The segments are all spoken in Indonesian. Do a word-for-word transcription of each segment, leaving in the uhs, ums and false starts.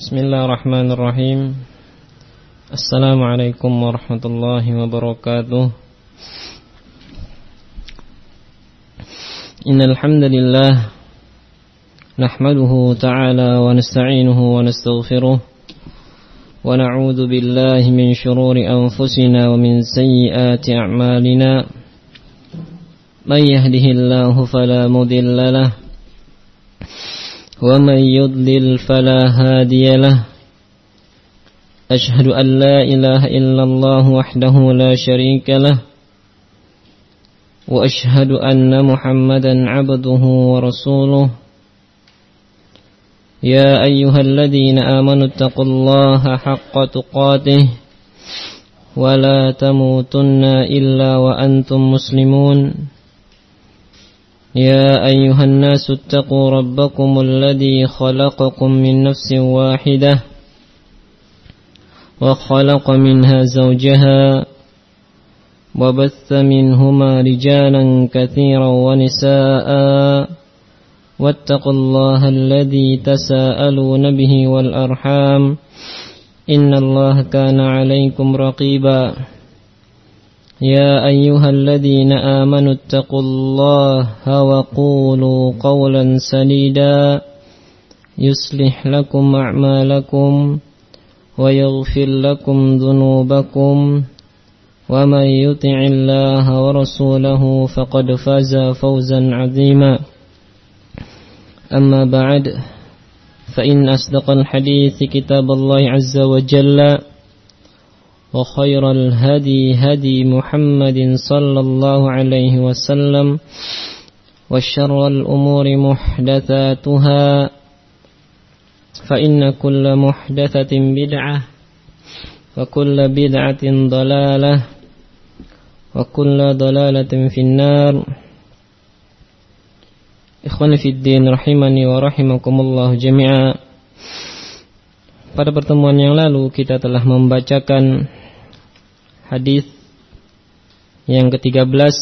Bismillahirrahmanirrahim. Assalamualaikum warahmatullahi wabarakatuh. Innal hamdalillah nahmaduhu ta'ala wa nasta'inuhu wa nastaghfiruh wa na'udzu billahi min shururi anfusina wa min sayyiati a'malina. May yahdihillahu fala mudilla lahu ومن يضلل فلا هادي له أشهد أن لا إله إلا الله وحده لا شريك له وأشهد أن محمدا عبده ورسوله يا أيها الذين آمنوا اتقوا الله حق تقاته ولا تموتن إلا وأنتم مسلمون يا أيها الناس اتقوا ربكم الذي خلقكم من نفس واحدة وخلق منها زوجها وبث منهما رجالا كثيرا ونساء واتقوا الله الذي تساءلون به والأرحام إن الله كان عليكم رقيبا يا أيها الذين آمنوا اتقوا الله وقولوا قولا سديدا يصلح لكم أعمالكم ويغفر لكم ذنوبكم ومن يطع الله ورسوله فقد فاز فوزا عظيما أما بعد فإن أصدق الحديث كتاب الله عز وجل وخير الهدي هدي محمد صلى الله عليه وسلم وشر الأمور محدثاتها فإن كل محدثة بدعة وكل بدعة ضلالة وكل ضلالة في النار. Ikhwani fid din rahimani wa rahimakumullah jami'a. Pada pertemuan yang lalu kita telah membacakan hadis yang ketiga belas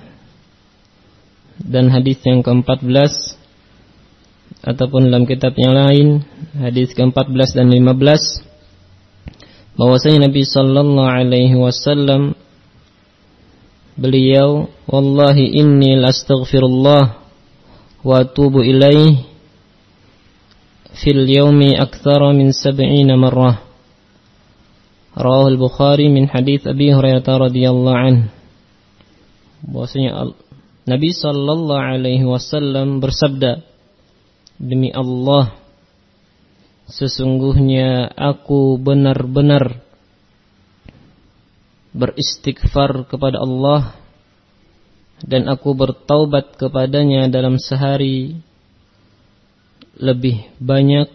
dan hadis yang keempat belas, ataupun dalam kitab yang lain hadis keempat belas dan lima belas, bahwasanya Nabi sallallahu alaihi wasallam beliau, wallahi inni lastaghfirullah wa atubu ilaih fil yaumi aktsara min sab'ina marrah. Rawahu al-Bukhari min hadits Abi Hurairah radhiyallahu anhu. Bahwasanya Nabi sallallahu alaihi wasallam bersabda, demi Allah, sesungguhnya aku benar-benar beristighfar kepada Allah dan aku bertaubat kepadanya dalam sehari lebih banyak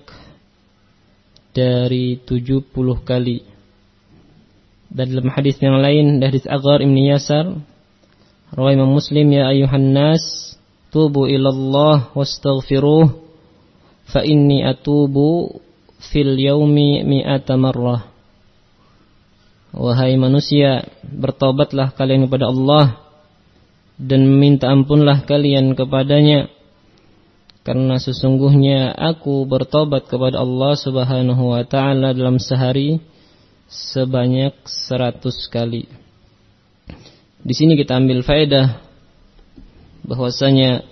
dari tujuh puluh kali. Dan dalam hadis yang lain, hadis Aghar ibn Yasar, riwayat Imam Muslim, ya ayuhan nas tubu ilallah wastaghfiruh fa inni atubu fil yaumi mi'ata marrah. Wahai manusia, bertaubatlah kalian kepada Allah dan minta ampunlah kalian kepadanya, karena sesungguhnya aku bertobat kepada Allah subhanahu wa ta'ala dalam sehari sebanyak seratus kali. Di sini kita ambil faedah bahwasanya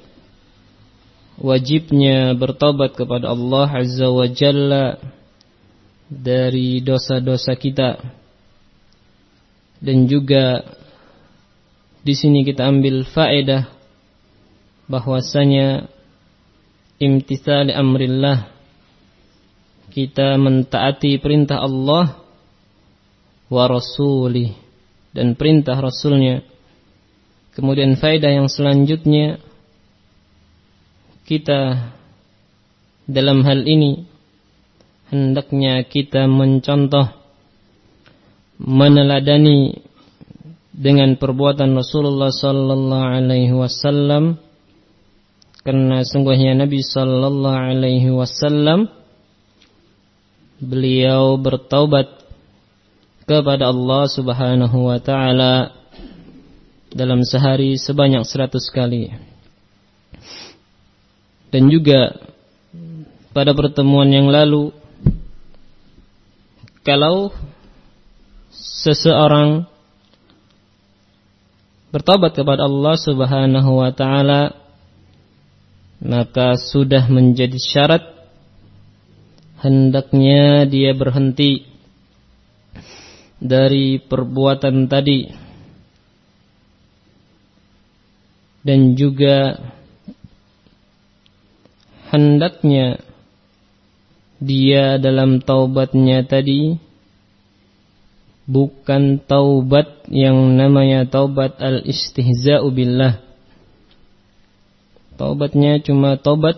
wajibnya bertobat kepada Allah azza wa jalla dari dosa-dosa kita. Dan juga di sini kita ambil faedah bahwasanya imtithal amrillah, kita mentaati perintah Allah wa rasulih dan perintah rasulnya. Kemudian faedah yang selanjutnya, kita dalam hal ini hendaknya kita mencontoh, meneladani dengan perbuatan Rasulullah sallallahu alaihi wasallam, karena sungguhnya Nabi sallallahu alaihi wasallam beliau bertaubat kepada Allah subhanahu wa ta'ala dalam sehari sebanyak seratus kali. Dan juga pada pertemuan yang lalu jikalau seseorang bertobat kepada Allah Subhanahu wa taala, maka sudah menjadi syarat hendaknya dia berhenti dari perbuatan tadi, dan juga hendaknya dia dalam taubatnya tadi bukan taubat yang namanya taubat al-istihza'u billah. Taubatnya cuma taubat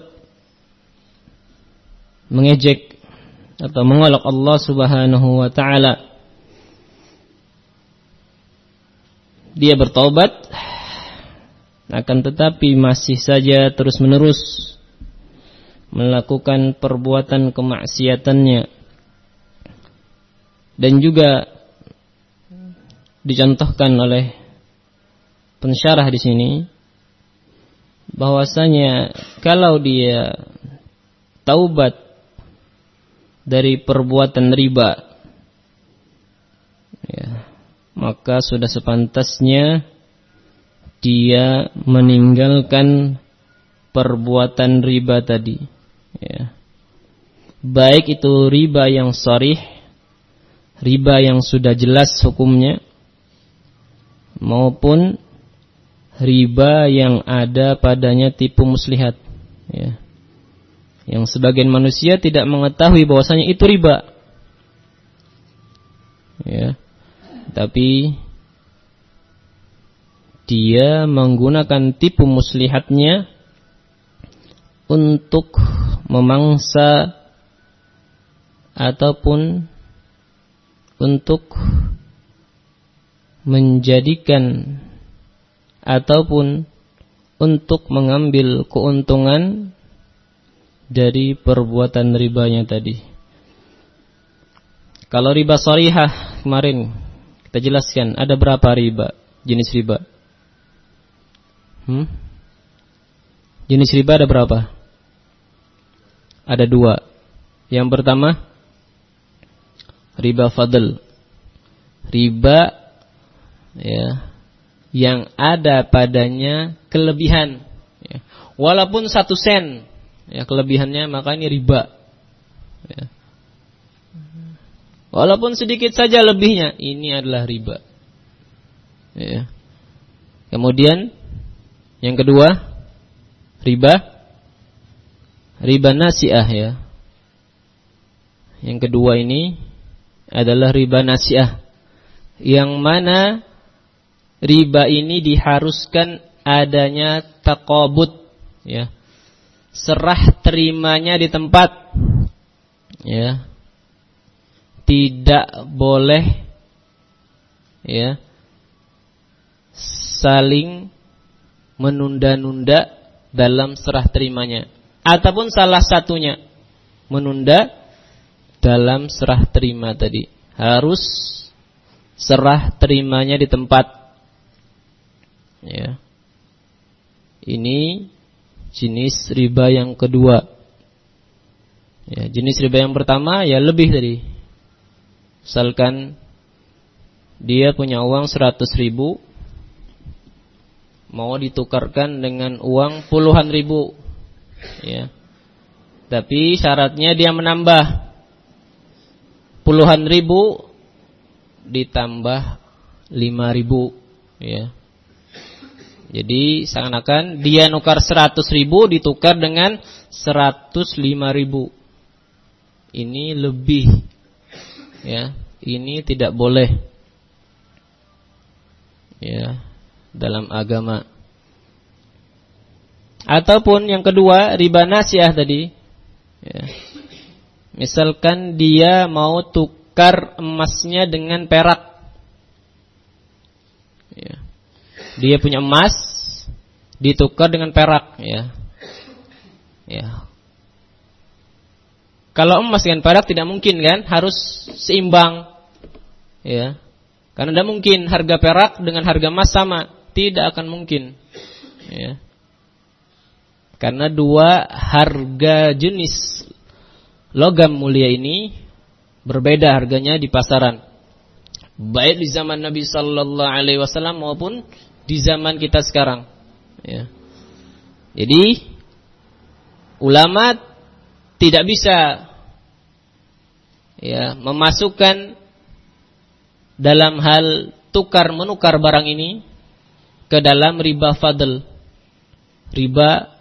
mengejek atau mengolok Allah Subhanahu wa taala. Dia bertaubat, akan tetapi masih saja terus-menerus melakukan perbuatan kemaksiatannya. Dan juga dicontohkan oleh pensyarah di sini bahwasanya kalau dia taubat dari perbuatan riba, ya, maka sudah sepantasnya dia meninggalkan perbuatan riba tadi, ya. Baik itu riba yang sharih, riba yang sudah jelas hukumnya, maupun riba yang ada padanya tipu muslihat, ya. Yang sebagian manusia tidak mengetahui bahwasanya itu riba, ya. Tapi dia menggunakan tipu muslihatnya untuk memangsa ataupun untuk menjadikan ataupun untuk mengambil keuntungan dari perbuatan ribanya tadi. Kalau riba sharihah kemarin kita jelaskan ada berapa riba, jenis riba? Hmm? Jenis riba ada berapa? Ada dua. Yang pertama riba fadl, riba, ya, yang ada padanya kelebihan, ya. Walaupun satu sen, ya, kelebihannya, maka ini riba, ya. Walaupun sedikit saja lebihnya, ini adalah riba, ya. Kemudian yang kedua riba riba nasi'ah, ya. Yang kedua ini adalah riba nasi'ah, yang mana riba ini diharuskan adanya taqabud, ya, serah terimanya di tempat, ya, tidak boleh, ya, saling menunda-nunda dalam serah terimanya, ataupun salah satunya menunda dalam serah terima tadi, harus serah terimanya di tempat, ya. Ini jenis riba yang kedua, ya. Jenis riba yang pertama ya lebih tadi. Misalkan dia punya uang seratus ribu, mau ditukarkan dengan uang puluhan ribu, ya. Tapi syaratnya dia menambah puluhan ribu ditambah lima ribu, ya. Jadi seakan-akan dia nukar seratus ribu ditukar dengan seratus lima ribu. Ini lebih, ya. Ini tidak boleh, ya, dalam agama. Ataupun yang kedua riba nasi'ah tadi, ya. Misalkan dia mau tukar emasnya dengan perak, ya. Dia punya emas ditukar dengan perak, ya. Ya. Kalau emas dengan perak tidak mungkin kan, harus seimbang, ya. Karena tidak mungkin harga perak dengan harga emas sama, tidak akan mungkin, ya. Karena dua harga jenis logam mulia ini berbeda harganya di pasaran. Baik di zaman Nabi sallallahu alaihi wasallam maupun di zaman kita sekarang. Ya. Jadi ulama tidak bisa ya memasukkan dalam hal tukar menukar barang ini ke dalam riba fadl, riba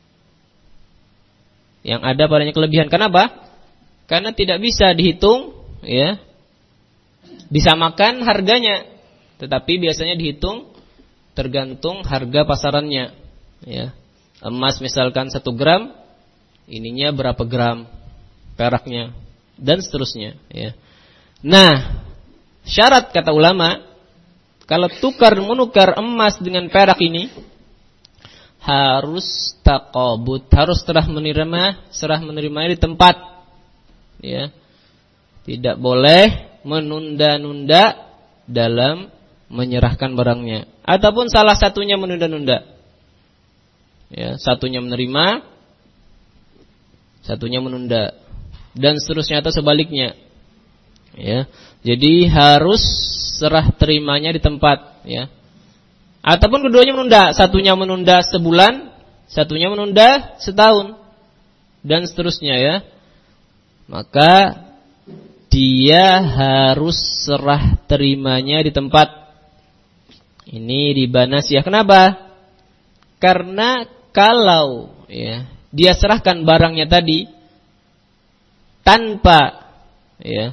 yang ada padanya kelebihan. Kenapa? Karena tidak bisa dihitung, ya, disamakan harganya, tetapi biasanya dihitung tergantung harga pasarannya. Ya, emas misalkan satu gram, ininya berapa gram peraknya, dan seterusnya. Ya. Nah, syarat kata ulama, kalau tukar menukar emas dengan perak ini harus taqabud, harus serah menerima, serah menerimanya di tempat. Ya. Tidak boleh menunda-nunda dalam menyerahkan barangnya, ataupun salah satunya menunda-nunda. Ya, satunya menerima, satunya menunda, dan seterusnya atau sebaliknya. Ya. Jadi harus serah terimanya di tempat, ya. Ataupun keduanya menunda, satunya menunda sebulan, satunya menunda setahun, dan seterusnya, ya. Maka dia harus serah terimanya di tempat. Ini riba nasiah. Kenapa? Karena kalau ya, dia serahkan barangnya tadi tanpa ya,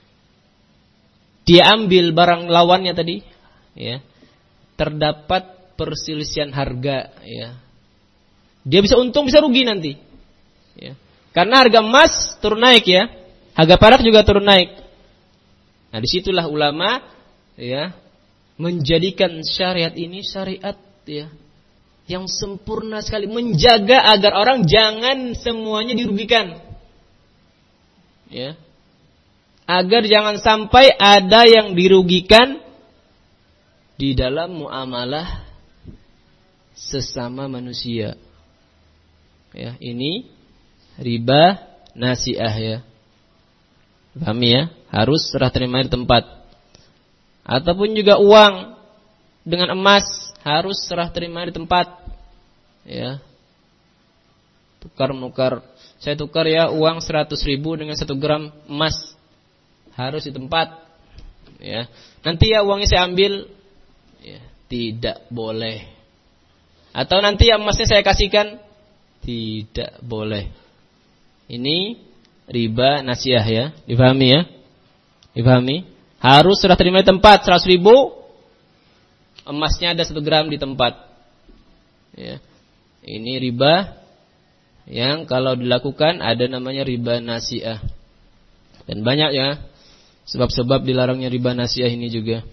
dia ambil barang lawannya tadi, ya, terdapat perselisihan harga, ya. Dia bisa untung, bisa rugi nanti, ya. Karena harga emas turun naik, ya, harga perak juga turun naik. Nah, disitulah ulama, ya, menjadikan syariat ini syariat, ya, yang sempurna sekali, menjaga agar orang jangan semuanya dirugikan, ya, agar jangan sampai ada yang dirugikan di dalam muamalah sesama manusia. Ya, ini riba nasiah, ya. Paham, ya? Harus serah terima di tempat. Ataupun juga uang dengan emas harus serah terima di tempat. Ya. Tukar menukar. Saya tukar ya uang seratus ribu dengan satu gram emas. Harus di tempat. Ya. Nanti ya uangnya saya ambil. Ya, tidak boleh. Atau nanti ya emasnya saya kasihkan. Tidak boleh. Ini riba nasiah, ya. Dipahami, ya? Dipahami? Harus serah terima di tempat. Seratus ribu, emasnya ada satu gram di tempat. Ya. Ini riba yang kalau dilakukan ada namanya riba nasiah. Dan banyak, ya, sebab-sebab dilarangnya riba nasiah ini juga.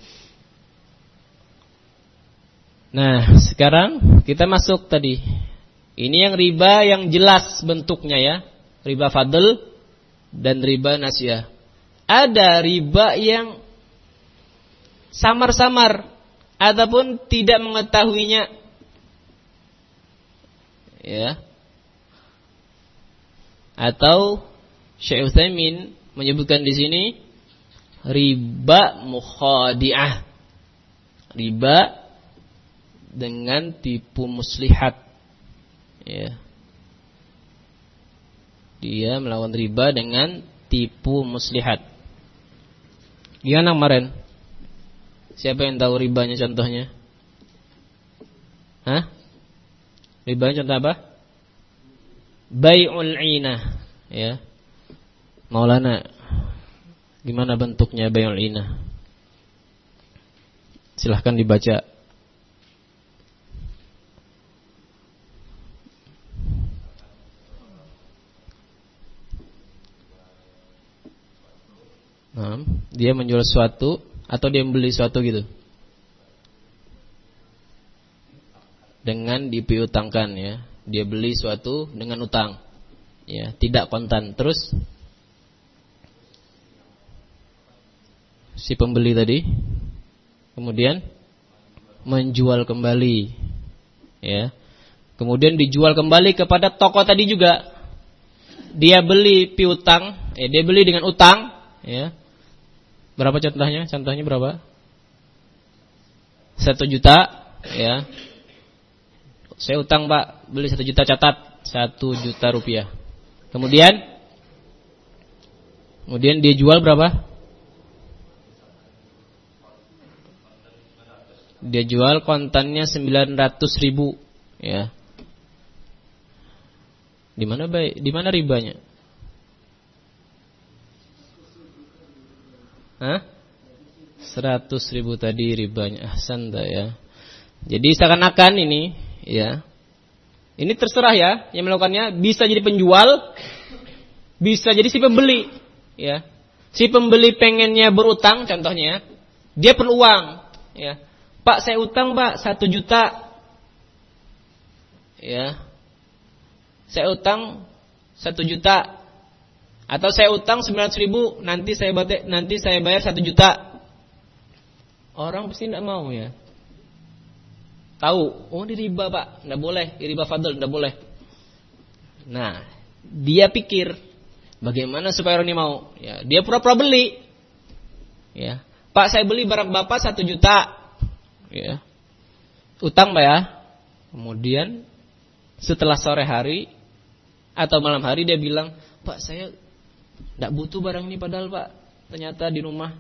Nah, sekarang kita masuk tadi. Ini yang riba yang jelas bentuknya, ya. Riba fadl dan riba nasiah. Ada riba yang samar-samar ataupun tidak mengetahuinya. Ya. Atau Syekh Utsaimin menyebutkan di sini riba mukhadi'ah. Riba dengan tipu muslihat. Ya. Dia melawan riba dengan tipu muslihat. Gimana kemarin? Siapa yang tahu ribanya contohnya? Hah? Ribanya contoh apa? Bai'ul inah, ya. Maulana, gimana bentuknya bai'ul inah? Silahkan dibaca. Nah, dia menjual sesuatu atau dia membeli sesuatu gitu dengan dipiutangkan, ya. Dia beli sesuatu dengan utang, ya, tidak kontan. Terus si pembeli tadi kemudian menjual kembali, ya. Kemudian dijual kembali kepada toko tadi juga. Dia beli piutang, eh, dia beli dengan utang, ya. Berapa contohnya? Contohnya berapa? Satu juta, ya. Saya utang Pak, beli satu juta, catat satu juta rupiah. Kemudian, kemudian dia jual berapa? Dia jual kontannya sembilan ratus ribu, ya. Di mana baik? Di mana ribanya? Hah? Seratus ribu tadi ribanya. Ahsan dah ya. Jadi seakan-akan ini, ya. Ini terserah ya, yang melakukannya bisa jadi penjual, bisa jadi si pembeli, ya. Si pembeli pengennya berutang, contohnya, dia perlu uang, ya. Pak, saya utang Pak satu juta, ya. Saya utang satu juta, atau saya utang sembilan ratus ribu, nanti saya bayar, nanti saya bayar satu juta. Orang pasti tidak mau ya. Tahu, oh ini riba Pak, tidak boleh, riba fadl tidak boleh. Nah, dia pikir bagaimana supaya orang ini mau? Ya, dia pura-pura beli. Ya, Pak saya beli barang Bapak satu juta. Ya, utang Pak ya. Kemudian setelah sore hari atau malam hari dia bilang, Pak saya tidak butuh barang ini padahal Pak, ternyata di rumah.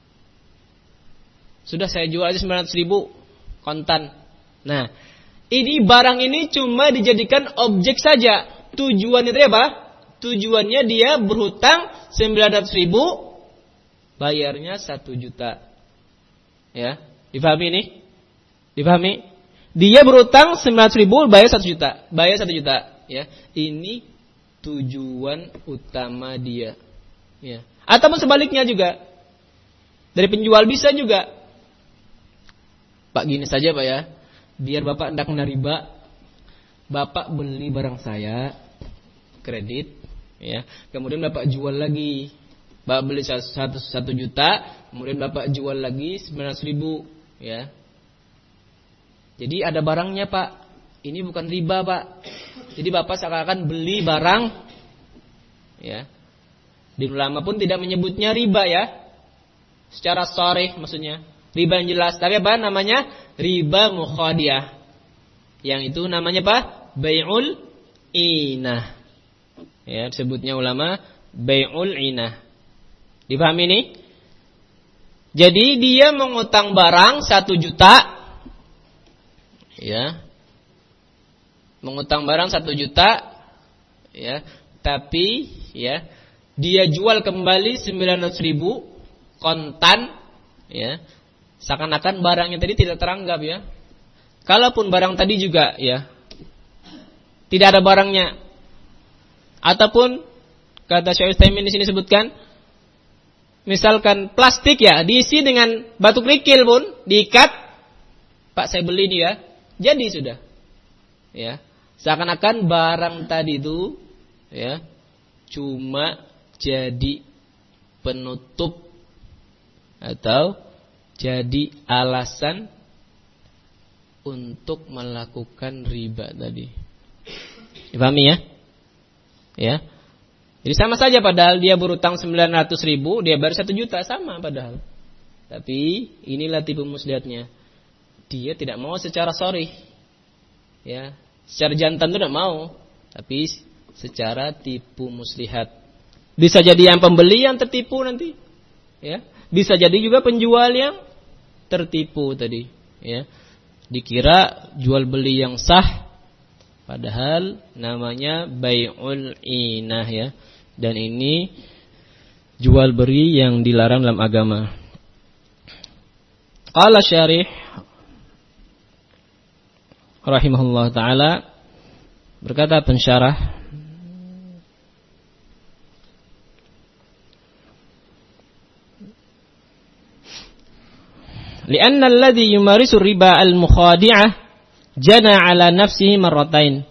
Sudah saya jual aja sembilan ratus ribu kontan. Nah, ini barang ini cuma dijadikan objek saja. Tujuannya itu apa? Tujuannya dia berhutang sembilan ratus ribu, bayarnya satu juta. Ya, difahami ini? Difahami? Dia berhutang sembilan ratus ribu, bayar satu juta. Bayar satu juta. Ya, ini tujuan utama dia. Ya. Ataupun sebaliknya juga. Dari penjual bisa juga. Pak gini saja Pak ya. Biar Bapak tidak kena riba, Bapak beli barang saya kredit, ya. Kemudian Bapak jual lagi, Bapak beli satu satu juta, kemudian Bapak jual lagi sembilan ratus ribu, ya. Jadi ada barangnya Pak, ini bukan riba Pak. Jadi Bapak seakan-akan beli barang, ya. Di ulama pun tidak menyebutnya riba ya, secara sharih maksudnya. Riba yang jelas, tapi apa namanya? Riba mukhadiyah. Yang itu namanya apa? Bai'ul inah. Ya, disebutnya ulama bai'ul inah. Dipahami ini? Jadi dia mengutang barang satu juta. Ya. Mengutang barang satu juta. Ya. Tapi ya, dia jual kembali sembilan ratus ribu kontan. Ya. Seakan-akan barangnya tadi tidak teranggap ya. Kalaupun barang tadi juga ya tidak ada barangnya, ataupun kata Syekh Utsaimin di sini sebutkan, misalkan plastik ya diisi dengan batu kerikil pun diikat, Pak saya beli ini ya, jadi sudah. Ya, seakan-akan barang tadi itu ya cuma jadi penutup atau jadi alasan untuk melakukan riba tadi. Dipahami ya? Ya. Jadi sama saja padahal dia berutang sembilan ratus ribu, dia bayar satu juta, sama padahal. Tapi inilah tipu muslihatnya. Dia tidak mau secara sharih. Ya, secara jantan itu tidak mau, tapi secara tipu muslihat. Bisa jadi yang pembeli yang tertipu nanti. Ya. Bisa jadi juga penjual yang tertipu tadi, ya. Dikira jual beli yang sah, padahal namanya bai'ul inah ya. Dan ini jual beli yang dilarang dalam agama. Qala syarih rahimahullah taala, berkata pensyarah, Lianna alladhi yumarisu riba al-mukhadi'ah jana ala nafsihi marratain.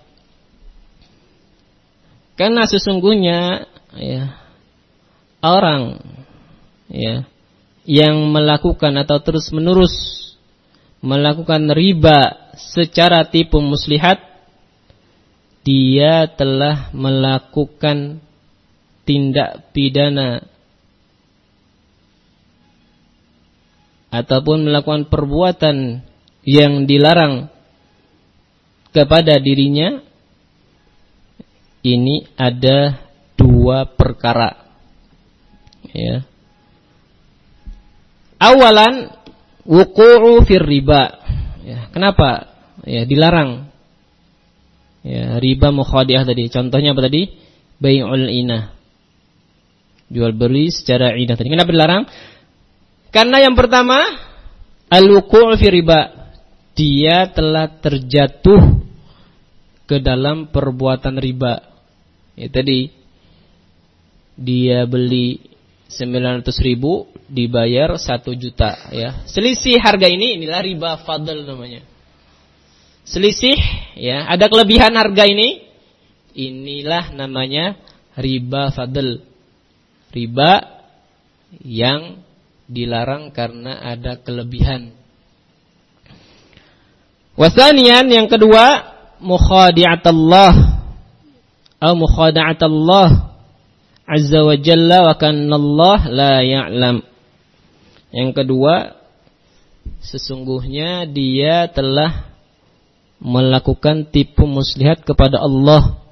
Karena sesungguhnya ya, orang ya yang melakukan atau terus-menerus melakukan riba secara tipu muslihat, dia telah melakukan tindak pidana ataupun melakukan perbuatan yang dilarang kepada dirinya, ini ada dua perkara. Ya. Awalan wuqu'u fir riba. Ya, kenapa? Ya, dilarang. Ya, riba mukhadi'ah tadi. Contohnya apa tadi? Bai'ul inah. Jual beli secara inah tadi. Kenapa dilarang? Karena yang pertama, al-wuqu'u fir riba. Dia telah terjatuh ke dalam perbuatan riba. Ya tadi dia beli sembilan ratus ribu, dibayar satu juta. Ya, selisih harga ini inilah riba fadl namanya. Selisih, ya, ada kelebihan harga ini, inilah namanya riba fadl. Riba yang dilarang karena ada kelebihan. Wasanian yang kedua, mukhadi'atullah atau mukhada'atullah azza wa jalla wa kanallah la ya'lam. Yang kedua, sesungguhnya dia telah melakukan tipu muslihat kepada Allah,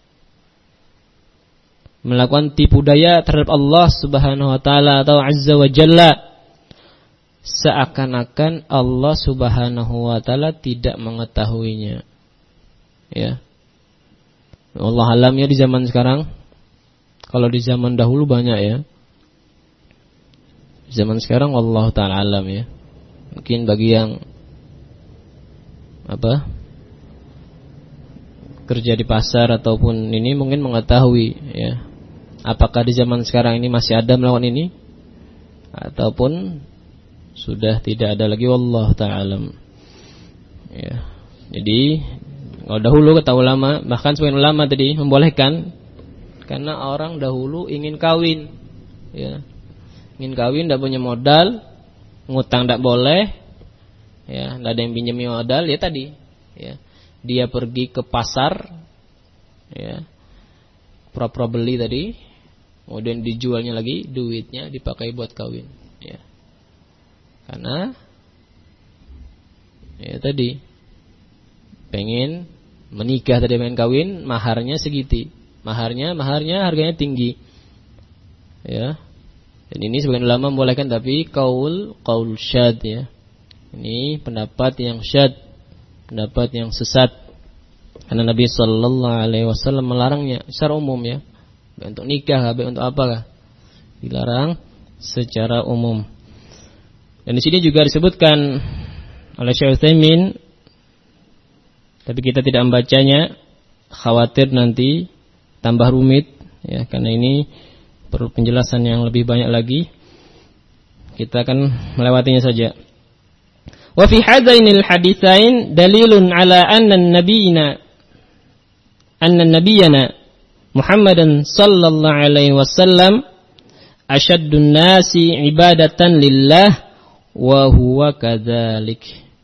melakukan tipu daya terhadap Allah Subhanahu wa taala atau azza wa jalla, seakan-akan Allah Subhanahu wa taala tidak mengetahuinya. Ya. Allah alam ya di zaman sekarang. Kalau di zaman dahulu banyak ya. Di zaman sekarang Allah taala alam ya. Mungkin bagi yang apa? Kerja di pasar ataupun ini mungkin mengetahui ya. Apakah di zaman sekarang ini masih ada melakukan ini ataupun sudah tidak ada lagi, wallahu ta'ala alam. Ya. Jadi kalau dahulu kata ulama, bahkan sebagian ulama tadi membolehkan karena orang dahulu ingin kawin, ya, ingin kawin, tidak punya modal, ngutang tidak boleh, ya, tidak ada yang pinjami modal, ya tadi, ya, dia pergi ke pasar, ya, pura-pura beli tadi, kemudian dijualnya lagi, duitnya dipakai buat kawin, ya. Karena ya tadi pengen menikah tadi, pengen kawin, maharnya segitu. Maharnya maharnya harganya tinggi. Ya. Dan ini sebagian ulama membolehkan, tapi qaul qaul syad ya. Ini pendapat yang syad, pendapat yang sesat. Karena Nabi sallallahu alaihi wasallam melarangnya secara umum ya. Baik untuk nikah, baik untuk apakah? Dilarang secara umum. Dan di sini juga disebutkan oleh Syekh Utsaimin, tapi kita tidak membacanya, khawatir nanti tambah rumit ya, karena ini perlu penjelasan yang lebih banyak lagi. Kita akan melewatinya saja. Wa fi hadainil haditsain dalilun ala anna an-nabiyina anna nabiyana Muhammadan sallallahu alaihi wasallam asyaddun nasi ibadatan lillah wa huwa kadzalik.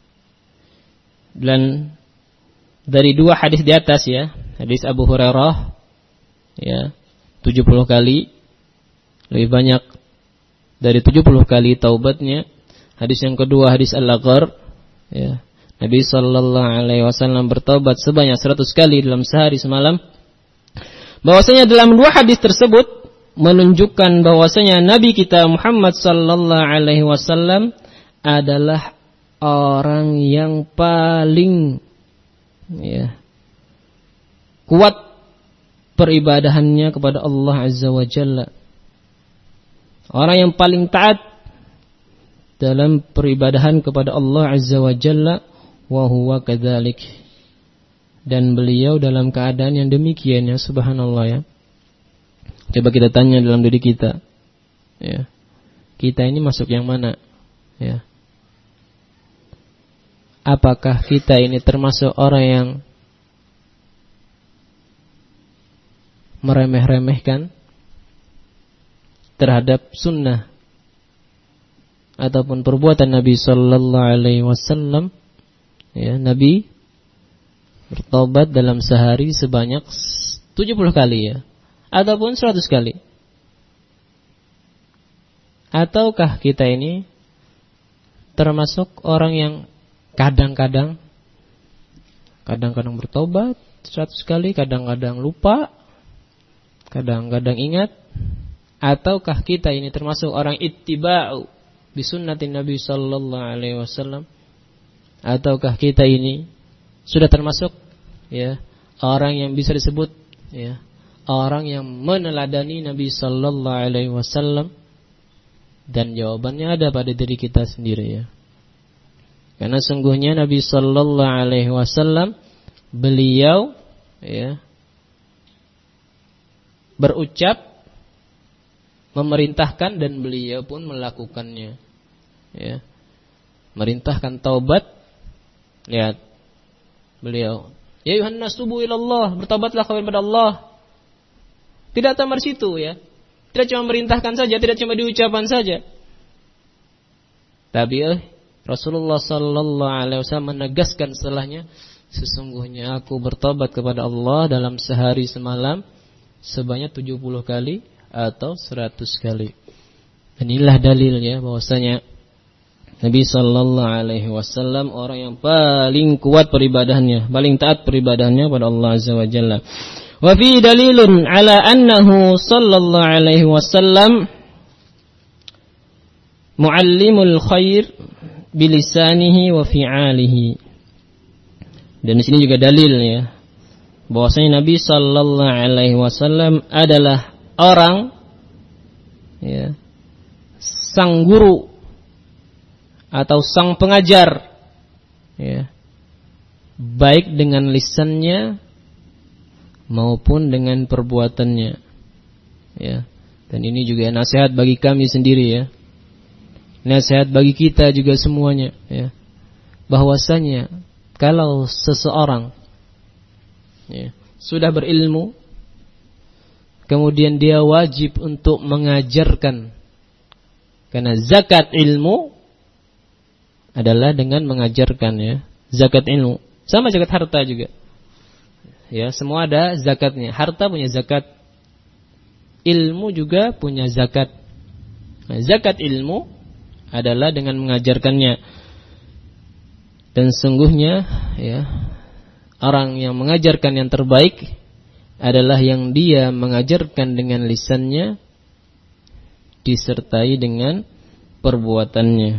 Dan dari dua hadis di atas ya, hadis Abu Hurairah ya, tujuh puluh kali, lebih banyak dari tujuh puluh kali taubatnya. Hadis yang kedua hadis Al-Aghar ya, Nabi sallallahu alaihi wasallam bertaubat sebanyak seratus kali dalam sehari semalam. Bahwasanya dalam dua hadis tersebut menunjukkan bahwasanya Nabi kita Muhammad sallallahu alaihi wasallam adalah orang yang paling ya, kuat peribadahannya kepada Allah Azza wa Jalla. Orang yang paling taat dalam peribadahan kepada Allah Azza wa Jalla, wa huwa kadzalik. Dan beliau dalam keadaan yang demikian ya, subhanallah ya. Coba kita tanya dalam diri kita, ya, kita ini masuk yang mana? Ya, apakah kita ini termasuk orang yang meremeh-remehkan terhadap sunnah ataupun perbuatan Nabi Sallallahu Alaihi Wasallam? Ya, Nabi bertobat dalam sehari sebanyak tujuh puluh kali ya, ataupun seratus kali. Ataukah kita ini termasuk orang yang kadang-kadang kadang-kadang bertobat seratus kali, kadang-kadang lupa, kadang-kadang ingat? Ataukah kita ini termasuk orang ittiba'u bi sunnatin Nabi sallallahu alaihi wasallam? Ataukah kita ini sudah termasuk ya orang yang bisa disebut ya orang yang meneladani Nabi sallallahu alaihi wasallam? Dan jawabannya ada pada diri kita sendiri ya. Karena sungguhnya Nabi sallallahu alaihi wasallam beliau ya berucap, memerintahkan, dan beliau pun melakukannya. Ya. Merintahkan taubat. Lihat. Beliau, ya ayuhan nas tubu ilallah, bertobatlah kepada Allah. Tidak tamar situ ya. Tidak cuma merintahkan saja, tidak cuma diucapan saja. Tapi eh, Rasulullah sallallahu alaihi wasallam menegaskan setelahnya, sesungguhnya aku bertobat kepada Allah dalam sehari semalam sebanyak tujuh puluh kali atau seratus kali. Dan inilah dalilnya bahwasanya Nabi sallallahu alaihi wasallam orang yang paling kuat peribadahannya, paling taat peribadahannya kepada Allah azza wa jalla. Wa fi dalilun ala annahu sallallahu alaihi wasallam muallimul khair bilisanihi wa fi'alihi. Dan di sini juga dalil ya bahwasanya Nabi sallallahu alaihi wasallam adalah orang ya sang guru atau sang pengajar ya baik dengan lisannya maupun dengan perbuatannya ya. Dan ini juga nasihat bagi kami sendiri ya. Nasihat bagi kita juga semuanya ya. Bahwasanya kalau seseorang ya, sudah berilmu, kemudian dia wajib untuk mengajarkan. Karena zakat ilmu adalah dengan mengajarkan ya. Zakat ilmu sama zakat harta juga. Ya, semua ada zakatnya. Harta punya zakat, ilmu juga punya zakat. Nah, zakat ilmu adalah dengan mengajarkannya. Dan sungguhnya ya, orang yang mengajarkan yang terbaik adalah yang dia mengajarkan dengan lisannya disertai dengan perbuatannya.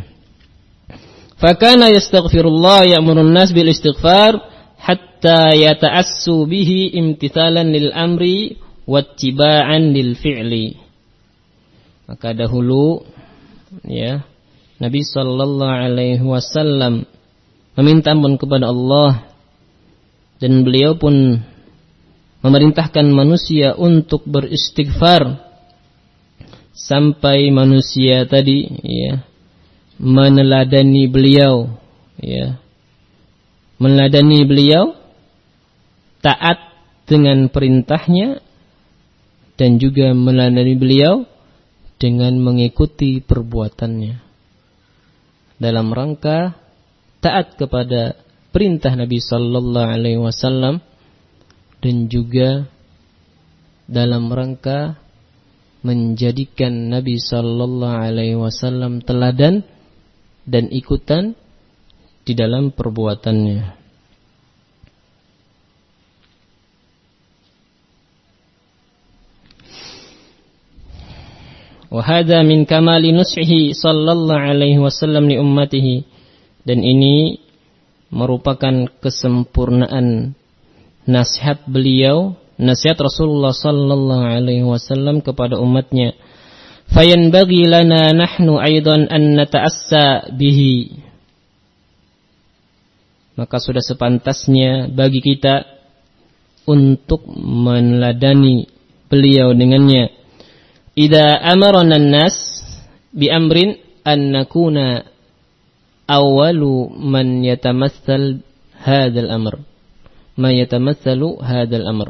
Fakana yastaghfirullah ya'murun nas bil istighfar hatta yata'assu bihi imtithalan lil amri wattiba'an lil fi'li. Maka dahulu ya Nabi sallallahu alaihi wasallam meminta ampun kepada Allah, dan beliau pun memerintahkan manusia untuk beristighfar sampai manusia tadi ya meneladani beliau ya meneladani beliau, taat dengan perintahnya, dan juga meneladani beliau dengan mengikuti perbuatannya dalam rangka taat kepada perintah Nabi sallallahu alaihi wasallam, dan juga dalam rangka menjadikan Nabi sallallahu alaihi wasallam teladan dan ikutan di dalam perbuatannya. Wa hadza min kamali nushihi sallallahu alaihi wasallam li ummatihi, dan ini merupakan kesempurnaan nasihat beliau, nasihat Rasulullah sallallahu alaihi wasallam kepada umatnya. Fayanbaghi lana nahnu aidan an nata'assa bihi, maka sudah sepantasnya bagi kita untuk meneladani beliau dengannya. Idza amarana an-nas bi amrin an nakuna awwalu man yatamassal hadzal amr, man yatamassalu hadzal amr.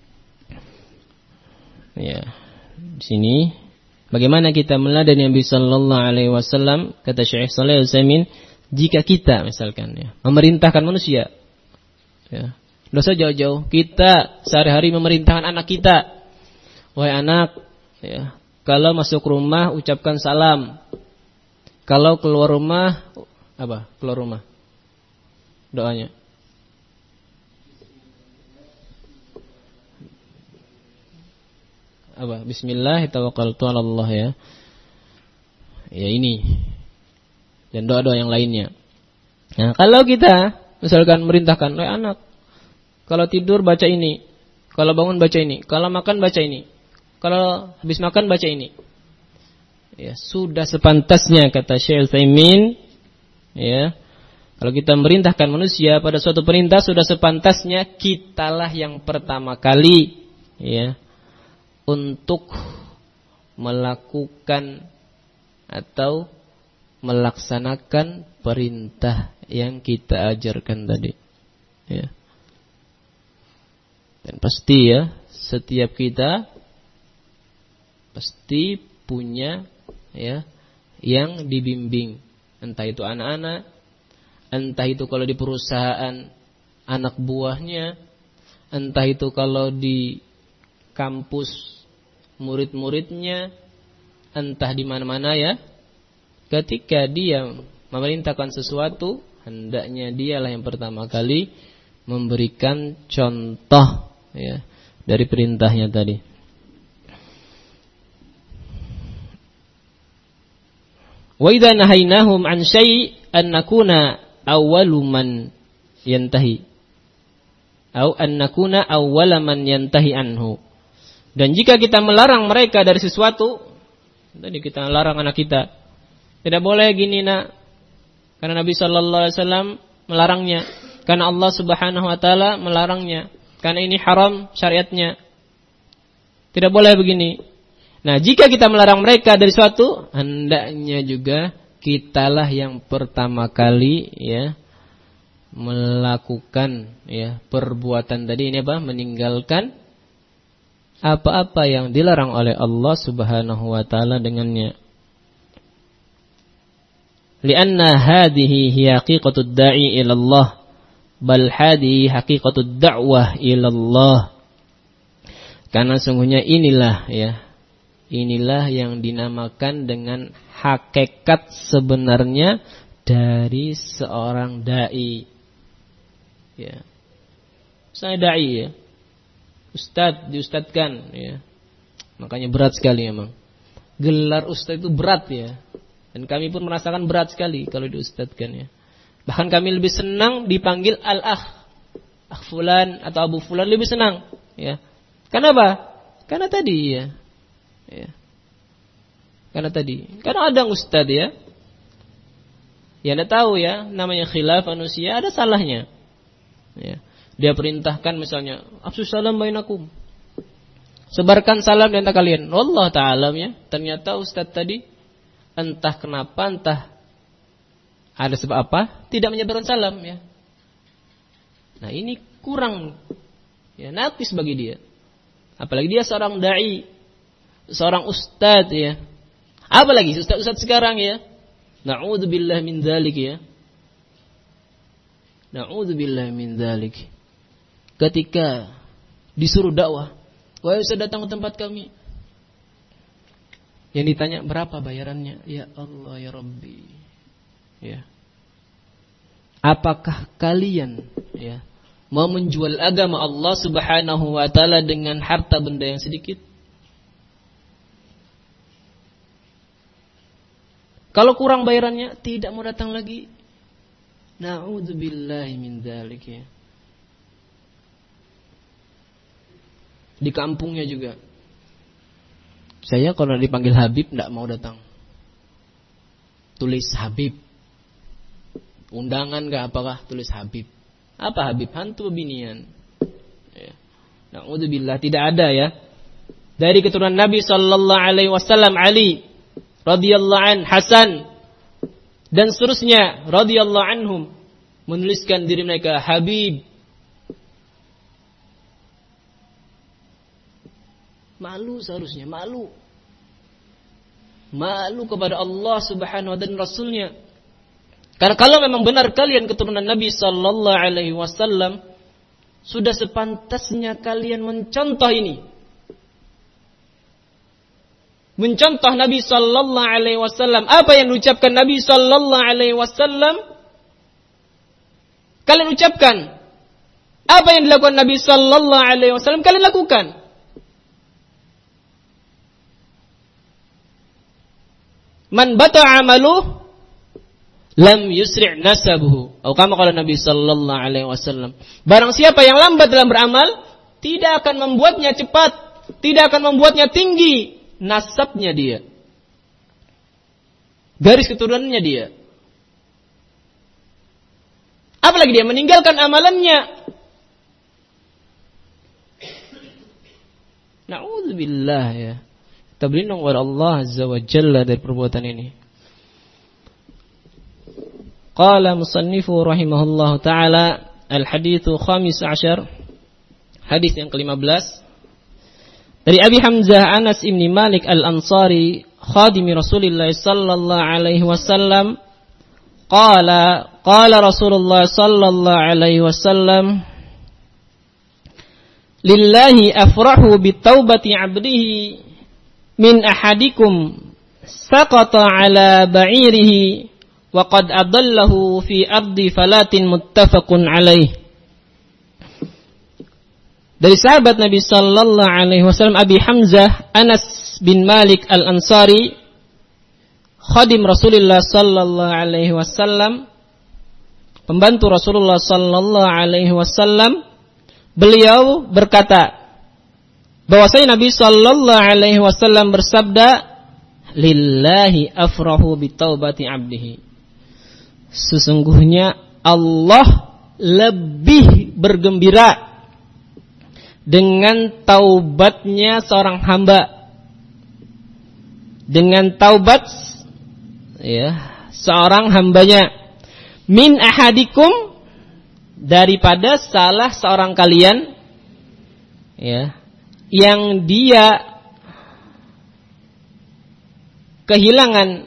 Ya, di sini bagaimana kita meneladani Nabi sallallahu alaihi wasallam, kata Syekh Shalih Al-Utsaimin, jika kita misalkan ya memerintahkan manusia ya, enggak usah jauh-jauh, kita sehari-hari memerintahkan anak kita, wahai anak ya, kalau masuk rumah ucapkan salam, kalau keluar rumah apa? Keluar rumah. Doanya. Apa? Bismillah tawakkaltu 'ala Allah ya. Ya ini. Dan doa-doa yang lainnya. Nah, kalau kita misalkan merintahkan oleh anak, kalau tidur baca ini, kalau bangun baca ini, kalau makan baca ini, kalau habis makan baca ini. Ya, sudah sepantasnya kata Syekh Utsaimin, ya. Kalau kita merintahkan manusia pada suatu perintah, sudah sepantasnya kitalah yang pertama kali, ya, untuk melakukan atau melaksanakan perintah yang kita ajarkan tadi, ya. Dan pasti ya, setiap kita pasti punya ya yang dibimbing, entah itu anak-anak, entah itu kalau di perusahaan anak buahnya, entah itu kalau di kampus murid-muridnya, entah di mana-mana ya. Ketika dia memerintahkan sesuatu, hendaknya dialah yang pertama kali memberikan contoh ya dari perintahnya tadi. Wa idza nahaynahum an syai' an nakuna awwalu man yantahi atau an nakuna awwala man yantahi anhu. Dan jika kita melarang mereka dari sesuatu, tadi kita larang anak kita, tidak boleh gini nak, karena Nabi sallallahu alaihi wasallam melarangnya, karena Allah Subhanahu wa taala melarangnya, karena ini haram syariatnya. Tidak boleh begini. Nah, jika kita melarang mereka dari suatu, hendaknya juga kitalah yang pertama kali ya melakukan ya perbuatan tadi ini apa? Meninggalkan apa-apa yang dilarang oleh Allah Subhanahu wa taala dengannya. Lianna hadhihi hiya haqiqatud da'i ila Allah, bal hadhihi haqiqatud da'wah ila Allah. Karena sungguhnya inilah ya, inilah yang dinamakan dengan hakikat sebenarnya dari seorang dai. Ya. Saya dai ya. Ustaz, diustadkan ya. Makanya berat sekali memang. Gelar ustaz itu berat ya. Dan kami pun merasakan berat sekali kalau diustadkan ya. Bahkan kami lebih senang dipanggil al-akh, akh fulan atau abu fulan, lebih senang ya. Kenapa? Karena tadi ya. Ya. Karena tadi, karena ada ustaz ya. Ya Anda tahu ya, namanya khilaf manusia ada salahnya. Ya. Dia perintahkan misalnya, afsus salam bainakum. Sebarkan salam di antara kalian. Wallahu ta'ala ya. Ternyata ustaz tadi entah kenapa, entah ada sebab apa, tidak menyebarkan salam ya. Nah, ini kurang ya, naqis bagi dia. Apalagi dia seorang dai, seorang ustaz ya. Apalagi ustaz-ustaz sekarang ya. Na'udzubillah min dzalik ya. Na'udzubillah min dzalik. Ketika disuruh dakwah, wahai ustaz datang ke tempat kami. Yang ditanya berapa bayarannya? Ya Allah ya Rabbi. Ya. Apakah kalian ya mau menjual agama Allah Subhanahu wa taala dengan harta benda yang sedikit? Kalau kurang bayarannya, tidak mau datang lagi. Na'udzubillahi min dzalik ya. Di kampungnya juga. Saya kalau dipanggil Habib tidak mau datang. Tulis Habib. Undangan gak apakah tulis Habib. Apa Habib? Hantu binian. Ya. Na'udzubillah, tidak ada ya. Dari keturunan Nabi sallallahu alaihi wasallam, Ali radhiyallahu an, Hasan dan seterusnya radhiyallahu anhum menuliskan diri mereka Habib. Malu seharusnya, malu. Malu kepada Allah Subhanahu wa taala dan Rasulnya. Karena kalau memang benar kalian keturunan Nabi sallallahu alaihi wasallam, sudah sepantasnya kalian mencontoh ini. Mencontoh Nabi sallallahu alaihi wasallam. Apa yang diucapkan Nabi sallallahu alaihi wasallam? kalian ucapkan. Apa yang dilakukan Nabi sallallahu alaihi wasallam kalian lakukan. Man bata'a amaluhu lam yusri' nasabuhu. Atau kama qala Nabi sallallahu alaihi wasallam. Barang siapa yang lambat dalam beramal, tidak akan membuatnya cepat, tidak akan membuatnya tinggi nasabnya dia. Garis keturunannya dia. Apalagi dia meninggalkan amalannya. Na'udzubillah ya. Kita berlindung kepada Allah Azza wa Jalla dari perbuatan ini. Qala musannifu rahimahullahu ta'ala al-hadithu khamis ashar. Hadis yang kelima belas. Dari Abi Hamzah Anas ibn Malik al-Ansari khadimi Rasulullah sallallahu alaihi wasallam. Qala qala Rasulullah sallallahu alaihi wasallam lillahi afrahu bitaubati abdihi min ahadikum saqata ala ba'irihi wa qad adallahu fi ardi falatin muttafaqun alaih. Dari sahabat Nabi sallallahu alaihi wasallam Abi Hamzah Anas bin Malik Al-Ansari khadim Rasulullah sallallahu alaihi wasallam, pembantu Rasulullah sallallahu alaihi wasallam, beliau berkata bahwasanya Nabi sallallahu alaihi wasallam bersabda, lillahi afrahu bitaubati abdihi. Sesungguhnya Allah lebih bergembira dengan taubatnya seorang hamba, dengan taubat ya seorang hambanya, min ahadikum, daripada salah seorang kalian ya yang dia kehilangan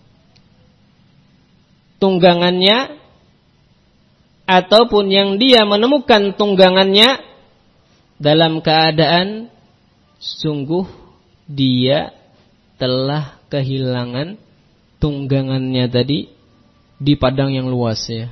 tunggangannya ataupun yang dia menemukan tunggangannya dalam keadaan sungguh dia telah kehilangan tunggangannya tadi di padang yang luas ya.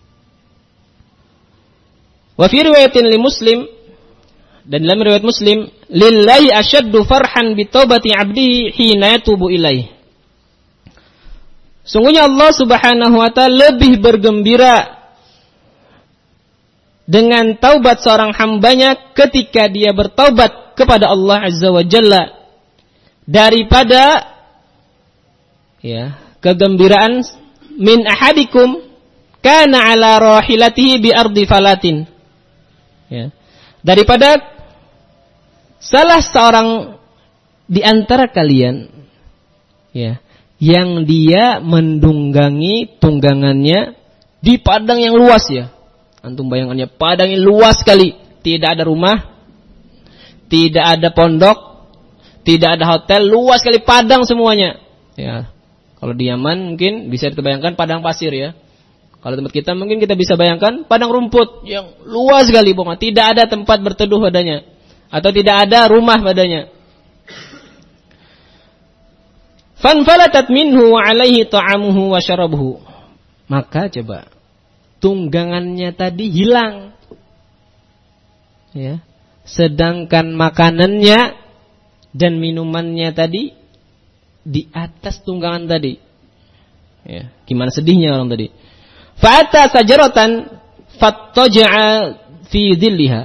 Wa fi riwayatin li Muslim, dan dalam riwayat Muslim, lillahi asyaddu farhan bi taubati 'abdihi hina yatubu ilaih. Sungguhnya Allah Subhanahu wa taala lebih bergembira dengan taubat seorang hambanya ketika dia bertaubat kepada Allah Azza wa Jalla daripada ya kegembiraan min ahadikum kana ala rahilatihi bi ardi falatin. Ya. Daripada salah seorang di antara kalian ya yang dia mendunggangi tunggangannya di padang yang luas ya. Antum bayangannya padang yang luas sekali, tidak ada rumah, tidak ada pondok, tidak ada hotel, luas sekali padang semuanya. Ya. Kalau di Yaman mungkin bisa kita bayangkan padang pasir ya. Kalau tempat kita mungkin kita bisa bayangkan padang rumput yang luas sekali, pokoknya tidak ada tempat berteduh padanya atau tidak ada rumah padanya. Fanfalatat minhu wa alaihi ta'amuhu wa syarabuhu. Maka coba tunggangannya tadi hilang. Ya. Sedangkan makanannya dan minumannya tadi di atas tunggangan tadi. Ya, gimana sedihnya orang tadi. Fa'ata sajaratan fattaja'a fi dhilliha.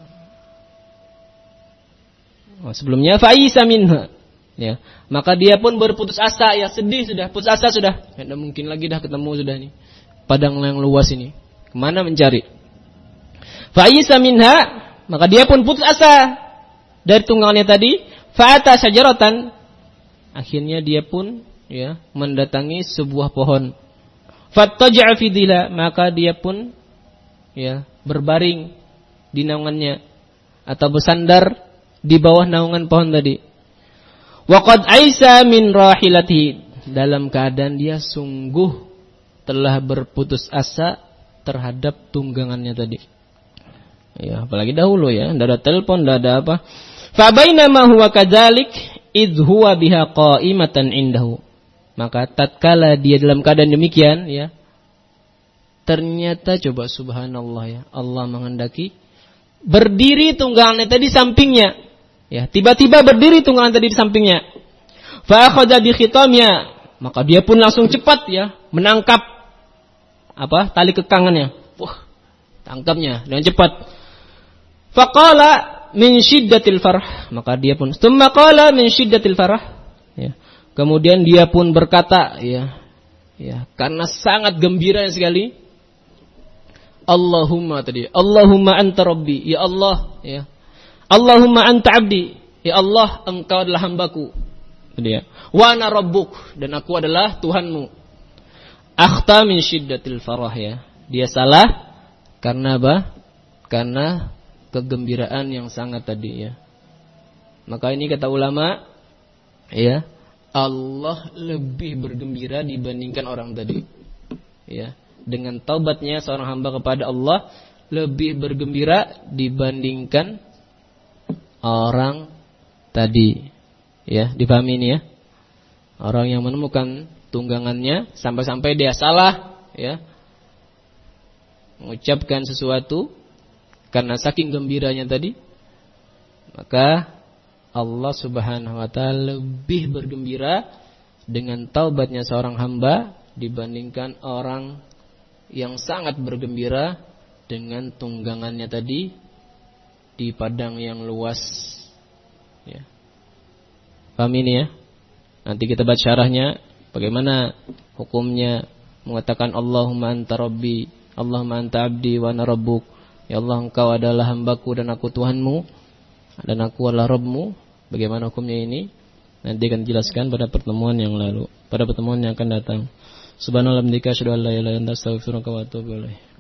Oh, sebelumnya fa'isa minha. Ya, maka dia pun berputus asa, ya sedih sudah, putus asa sudah. Tidak mungkin lagi dah ketemu sudah nih. Padang yang luas ini. Kemana mencari? Fa'isa minha, maka dia pun putus asa dari tunggangannya tadi. Fa'ata sajaratan, akhirnya dia pun ya mendatangi sebuah pohon. Fattaja'a fi dhilliha, maka dia pun ya berbaring di naungannya atau bersandar di bawah naungan pohon tadi. Wa qad aisa min rahilatihi, dalam keadaan dia sungguh telah berputus asa terhadap tunggangannya tadi. Ya, apalagi dahulu ya, enggak ada telepon, enggak ada apa. Fa bainama huwa kadzalik idh huwa biha qa'imatan indahu. Maka tatkala dia dalam keadaan demikian ya, Ternyata coba subhanallah ya, Allah menghendaki berdiri tunggangannya tadi sampingnya. Ya, tiba-tiba berdiri tunggangan tadi di sampingnya. Fa akhadha bi khitamnya, maka dia pun langsung cepat ya menangkap apa? Tali kekangannya. Wah, tangkapnya dengan cepat. Faqala min syiddatil farah, maka dia pun tsumma qala min syiddatil farah. Ya. Kemudian dia pun berkata ya, ya, karena sangat gembira sekali. Allahumma tadi, Allahumma anta rabbi, ya Allah, ya. Allahumma anta abdi, ya Allah, engkau adalah hambaku. Tadi ya. Wa ana rabbuk, dan aku adalah Tuhanmu. Akhta min syiddatil farah ya. Dia salah karena apa? Karena kegembiraan yang sangat tadi ya. Maka ini kata ulama ya, Allah lebih bergembira dibandingkan orang tadi. Ya. Dengan taubatnya seorang hamba kepada Allah lebih bergembira dibandingkan orang tadi. Ya, dipahami ini ya. Orang yang menemukan tunggangannya sampai-sampai dia salah ya, mengucapkan sesuatu karena saking gembiranya tadi, maka Allah Subhanahu wa taala lebih bergembira dengan taubatnya seorang hamba dibandingkan orang yang sangat bergembira dengan tunggangannya tadi di padang yang luas. Ya. Paham ini ya? Nanti kita baca syarahnya bagaimana hukumnya mengatakan Allahumma anta rabbi, Allahumma anta abdi wa ana rabbuk. Ya Allah, engkau adalah hambaku dan aku Tuhanmu dan aku adalah Rabbmu. Bagaimana hukumnya ini? Nanti akan dijelaskan pada pertemuan yang lalu, pada pertemuan yang akan datang. Subhanallah, bihamdika, asyhadu an la ilaha illa anta, astaghfiruka wa atubu ilaik.